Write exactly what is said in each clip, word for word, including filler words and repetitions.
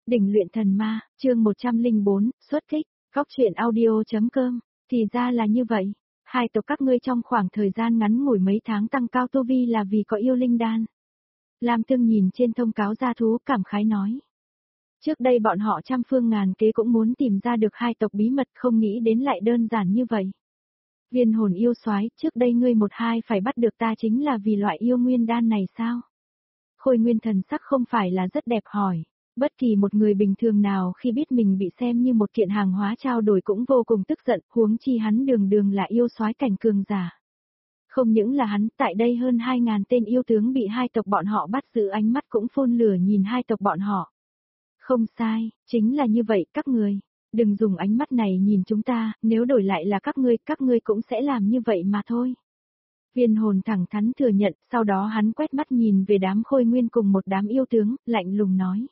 Đỉnh luyện thần ma, chương một trăm lẻ bốn, xuất kích, góc truyện audio.com, thì ra là như vậy. Hai tộc các ngươi trong khoảng thời gian ngắn ngủi mấy tháng tăng cao tu vi là vì có yêu linh đan. Lam Tương nhìn trên thông cáo gia thú cảm khái nói. Trước đây bọn họ trăm phương ngàn kế cũng muốn tìm ra được hai tộc bí mật, không nghĩ đến lại đơn giản như vậy. Viên hồn yêu soái, trước đây ngươi một hai phải bắt được ta chính là vì loại yêu nguyên đan này sao? Khôi Nguyên thần sắc không phải là rất đẹp hỏi. Bất kỳ một người bình thường nào khi biết mình bị xem như một kiện hàng hóa trao đổi cũng vô cùng tức giận, huống chi hắn đường đường là yêu soái cảnh cường giả. Không những là hắn, tại đây hơn hai ngàn tên yêu tướng bị hai tộc bọn họ bắt giữ, ánh mắt cũng phun lửa nhìn hai tộc bọn họ. Không sai, chính là như vậy các người. Đừng dùng ánh mắt này nhìn chúng ta, nếu đổi lại là các ngươi, các ngươi cũng sẽ làm như vậy mà thôi. Viên hồn thẳng thắn thừa nhận, sau đó hắn quét mắt nhìn về đám Khôi Nguyên cùng một đám yêu tướng, lạnh lùng nói.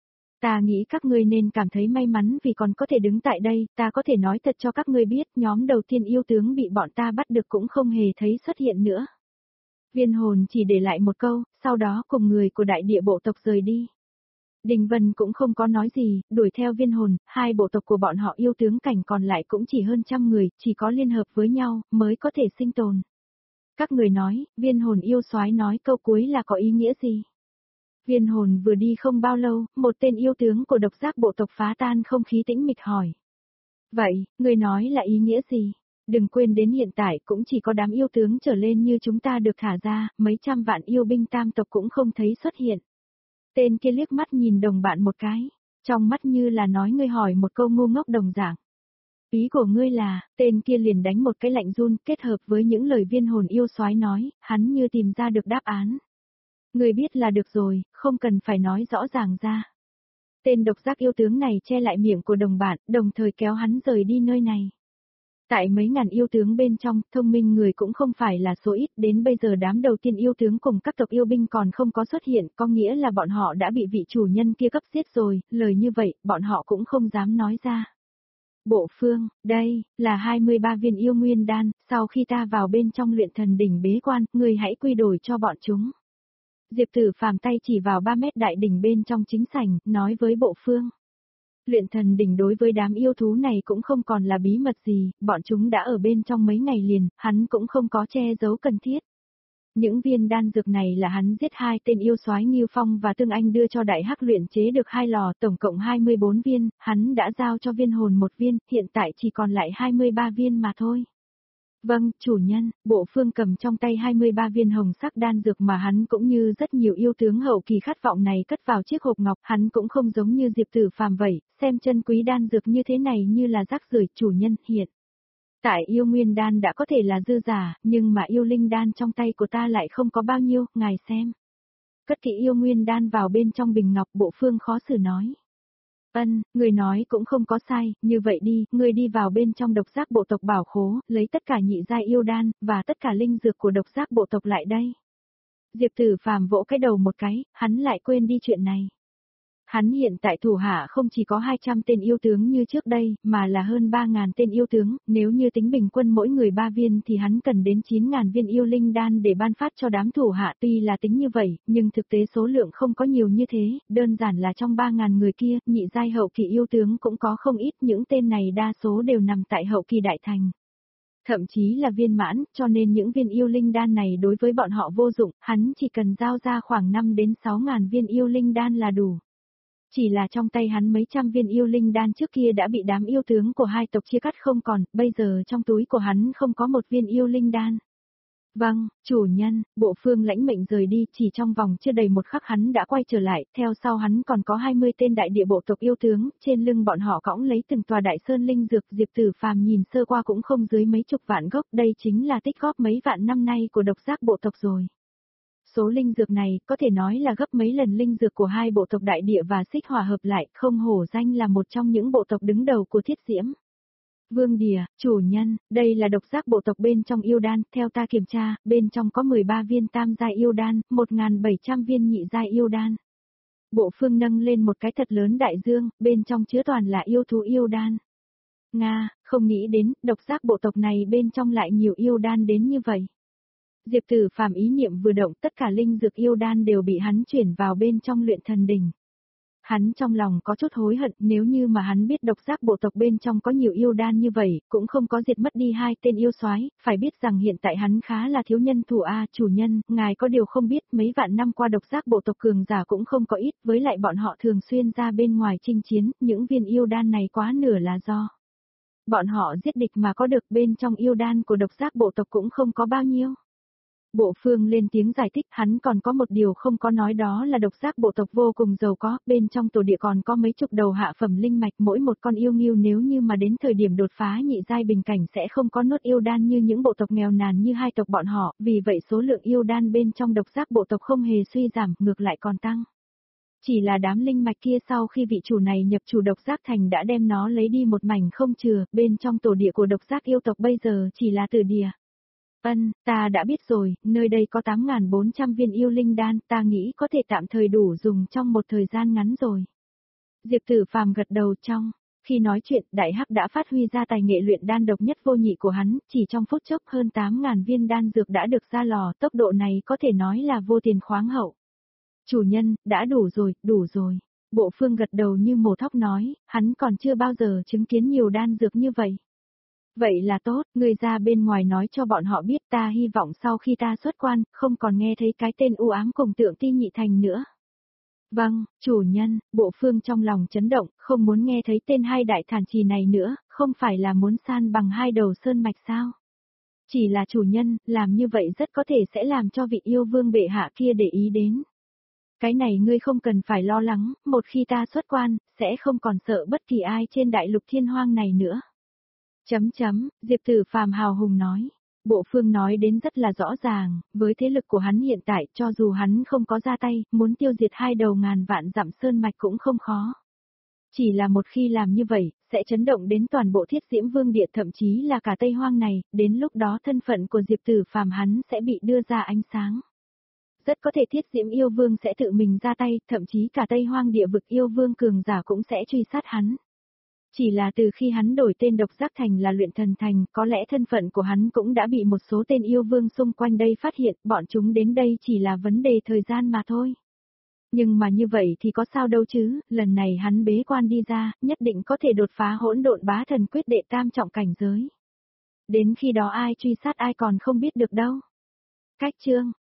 Ta nghĩ các ngươi nên cảm thấy may mắn vì còn có thể đứng tại đây, ta có thể nói thật cho các ngươi biết, nhóm đầu tiên yêu tướng bị bọn ta bắt được cũng không hề thấy xuất hiện nữa. Viên hồn chỉ để lại một câu, sau đó cùng người của đại địa bộ tộc rời đi. Đình Vân cũng không có nói gì, đuổi theo viên hồn, hai bộ tộc của bọn họ yêu tướng cảnh còn lại cũng chỉ hơn trăm người, chỉ có liên hợp với nhau, mới có thể sinh tồn. Các người nói, viên hồn yêu soái nói câu cuối là có ý nghĩa gì? Viên hồn vừa đi không bao lâu, một tên yêu tướng của độc giác bộ tộc phá tan không khí tĩnh mịch hỏi. Vậy, người nói là ý nghĩa gì? Đừng quên đến hiện tại cũng chỉ có đám yêu tướng trở lên như chúng ta được thả ra, mấy trăm vạn yêu binh tam tộc cũng không thấy xuất hiện. Tên kia liếc mắt nhìn đồng bạn một cái, trong mắt như là nói ngươi hỏi một câu ngu ngốc đồng dạng. Ý của ngươi là, tên kia liền đánh một cái lạnh run, kết hợp với những lời viên hồn yêu soái nói, hắn như tìm ra được đáp án. Ngươi biết là được rồi, không cần phải nói rõ ràng ra. Tên độc giác yêu tướng này che lại miệng của đồng bạn, đồng thời kéo hắn rời đi nơi này. Tại mấy ngàn yêu tướng bên trong, thông minh người cũng không phải là số ít, đến bây giờ đám đầu tiên yêu tướng cùng các tộc yêu binh còn không có xuất hiện, có nghĩa là bọn họ đã bị vị chủ nhân kia cấp giết rồi, lời như vậy, bọn họ cũng không dám nói ra. Bộ Phương, đây, là hai mươi ba viên yêu nguyên đan, sau khi ta vào bên trong luyện thần đỉnh bế quan, người hãy quy đổi cho bọn chúng. Diệp Tử Phàm tay chỉ vào ba mét đại đỉnh bên trong chính sảnh, nói với Bộ Phương. Luyện thần đỉnh đối với đám yêu thú này cũng không còn là bí mật gì, bọn chúng đã ở bên trong mấy ngày liền, hắn cũng không có che giấu cần thiết. Những viên đan dược này là hắn giết hai tên yêu soái Ngưu Phong và Tương Anh đưa cho Đại Hắc luyện chế được hai lò, tổng cộng hai mươi bốn viên, hắn đã giao cho viên hồn một viên, hiện tại chỉ còn lại hai mươi ba viên mà thôi. Vâng, chủ nhân, Bộ Phương cầm trong tay hai mươi ba viên hồng sắc đan dược mà hắn cũng như rất nhiều yêu tướng hậu kỳ khát vọng này cất vào chiếc hộp ngọc, hắn cũng không giống như Diệp Tử Phàm vậy, xem chân quý đan dược như thế này như là rác rưởi, chủ nhân, hiện. Tại yêu nguyên đan đã có thể là dư giả, nhưng mà yêu linh đan trong tay của ta lại không có bao nhiêu, ngài xem. Cất kỹ yêu nguyên đan vào bên trong bình ngọc, Bộ Phương khó xử nói. Ân, người nói cũng không có sai, như vậy đi, người đi vào bên trong độc giác bộ tộc bảo khố, lấy tất cả nhị giai yêu đan, và tất cả linh dược của độc giác bộ tộc lại đây. Diệp Tử Phàm vỗ cái đầu một cái, hắn lại quên đi chuyện này. Hắn hiện tại thủ hạ không chỉ có hai trăm tên yêu tướng như trước đây, mà là hơn ba ngàn tên yêu tướng, nếu như tính bình quân mỗi người ba viên thì hắn cần đến chín ngàn viên yêu linh đan để ban phát cho đám thủ hạ, tuy là tính như vậy, nhưng thực tế số lượng không có nhiều như thế, đơn giản là trong ba ngàn người kia, nhị giai hậu kỳ yêu tướng cũng có không ít, những tên này đa số đều nằm tại hậu kỳ đại thành. Thậm chí là viên mãn, cho nên những viên yêu linh đan này đối với bọn họ vô dụng, hắn chỉ cần giao ra khoảng năm đến sáu ngàn viên yêu linh đan là đủ. Chỉ là trong tay hắn mấy trăm viên yêu linh đan trước kia đã bị đám yêu tướng của hai tộc chia cắt không còn, bây giờ trong túi của hắn không có một viên yêu linh đan. Vâng, chủ nhân, Bộ Phương lãnh mệnh rời đi, chỉ trong vòng chưa đầy một khắc hắn đã quay trở lại, theo sau hắn còn có hai mươi tên đại địa bộ tộc yêu tướng, trên lưng bọn họ cõng lấy từng tòa đại sơn linh dược, Diệp Tử Phàm nhìn sơ qua cũng không dưới mấy chục vạn gốc, đây chính là tích góp mấy vạn năm nay của độc giác bộ tộc rồi. Số linh dược này có thể nói là gấp mấy lần linh dược của hai bộ tộc đại địa và xích hỏa hợp lại, không hổ danh là một trong những bộ tộc đứng đầu của Thiết Diễm. Vương Đìa, chủ nhân, đây là độc giác bộ tộc bên trong yêu đan, theo ta kiểm tra, bên trong có mười ba viên tam giai yêu đan, một nghìn bảy trăm viên nhị giai yêu đan. Bộ Phương nâng lên một cái thật lớn đại dương, bên trong chứa toàn là yêu thú yêu đan. Nga, không nghĩ đến, độc giác bộ tộc này bên trong lại nhiều yêu đan đến như vậy. Diệp Tử Phàm ý niệm vừa động, tất cả linh dược yêu đan đều bị hắn chuyển vào bên trong luyện thần đỉnh. Hắn trong lòng có chút hối hận, nếu như mà hắn biết độc giác bộ tộc bên trong có nhiều yêu đan như vậy, cũng không có diệt mất đi hai tên yêu soái, phải biết rằng hiện tại hắn khá là thiếu nhân thủ a, chủ nhân, ngài có điều không biết, mấy vạn năm qua độc giác bộ tộc cường giả cũng không có ít, với lại bọn họ thường xuyên ra bên ngoài chinh chiến, những viên yêu đan này quá nửa là do bọn họ giết địch mà có được, bên trong yêu đan của độc giác bộ tộc cũng không có bao nhiêu. Bộ Phương lên tiếng giải thích, hắn còn có một điều không có nói, đó là độc giác bộ tộc vô cùng giàu có, bên trong tổ địa còn có mấy chục đầu hạ phẩm linh mạch, mỗi một con yêu nghiêu nếu như mà đến thời điểm đột phá nhị giai bình cảnh sẽ không có nốt yêu đan như những bộ tộc nghèo nàn như hai tộc bọn họ, vì vậy số lượng yêu đan bên trong độc giác bộ tộc không hề suy giảm, ngược lại còn tăng. Chỉ là đám linh mạch kia sau khi vị chủ này nhập chủ độc giác thành đã đem nó lấy đi một mảnh không chừa, bên trong tổ địa của độc giác yêu tộc bây giờ chỉ là tử địa. Ân, ta đã biết rồi, nơi đây có tám nghìn bốn trăm viên yêu linh đan, ta nghĩ có thể tạm thời đủ dùng trong một thời gian ngắn rồi. Diệp Tử Phàm gật đầu. Trong khi nói chuyện, Đại Hắc đã phát huy ra tài nghệ luyện đan độc nhất vô nhị của hắn, chỉ trong phút chốc hơn tám nghìn viên đan dược đã được ra lò, tốc độ này có thể nói là vô tiền khoáng hậu. Chủ nhân, đã đủ rồi, đủ rồi. Bộ Phương gật đầu như mổ thóc nói, hắn còn chưa bao giờ chứng kiến nhiều đan dược như vậy. Vậy là tốt, người ra bên ngoài nói cho bọn họ biết, ta hy vọng sau khi ta xuất quan, không còn nghe thấy cái tên u ám cùng Tượng Ti Nhị Thành nữa. Vâng, chủ nhân, Bộ Phương trong lòng chấn động, không muốn nghe thấy tên hai đại thản trì này nữa, không phải là muốn san bằng hai đầu sơn mạch sao? Chỉ là chủ nhân, làm như vậy rất có thể sẽ làm cho vị yêu vương bệ hạ kia để ý đến. Cái này ngươi không cần phải lo lắng, một khi ta xuất quan, sẽ không còn sợ bất kỳ ai trên đại lục thiên hoang này nữa. Chấm chấm, Diệp Tử Phàm hào hùng nói. Bộ Phương nói đến rất là rõ ràng, với thế lực của hắn hiện tại, cho dù hắn không có ra tay, muốn tiêu diệt hai đầu ngàn vạn dặm sơn mạch cũng không khó. Chỉ là một khi làm như vậy, sẽ chấn động đến toàn bộ Thiết Diễm Vương địa, thậm chí là cả Tây Hoang này, đến lúc đó thân phận của Diệp Tử Phàm hắn sẽ bị đưa ra ánh sáng. Rất có thể Thiết Diễm Yêu Vương sẽ tự mình ra tay, thậm chí cả Tây Hoang địa vực yêu vương cường giả cũng sẽ truy sát hắn. Chỉ là từ khi hắn đổi tên độc giác thành là luyện thần thành, có lẽ thân phận của hắn cũng đã bị một số tên yêu vương xung quanh đây phát hiện, bọn chúng đến đây chỉ là vấn đề thời gian mà thôi. Nhưng mà như vậy thì có sao đâu chứ, lần này hắn bế quan đi ra, nhất định có thể đột phá hỗn độn bá thần quyết đệ tam trọng cảnh giới. Đến khi đó ai truy sát ai còn không biết được đâu. Cách chương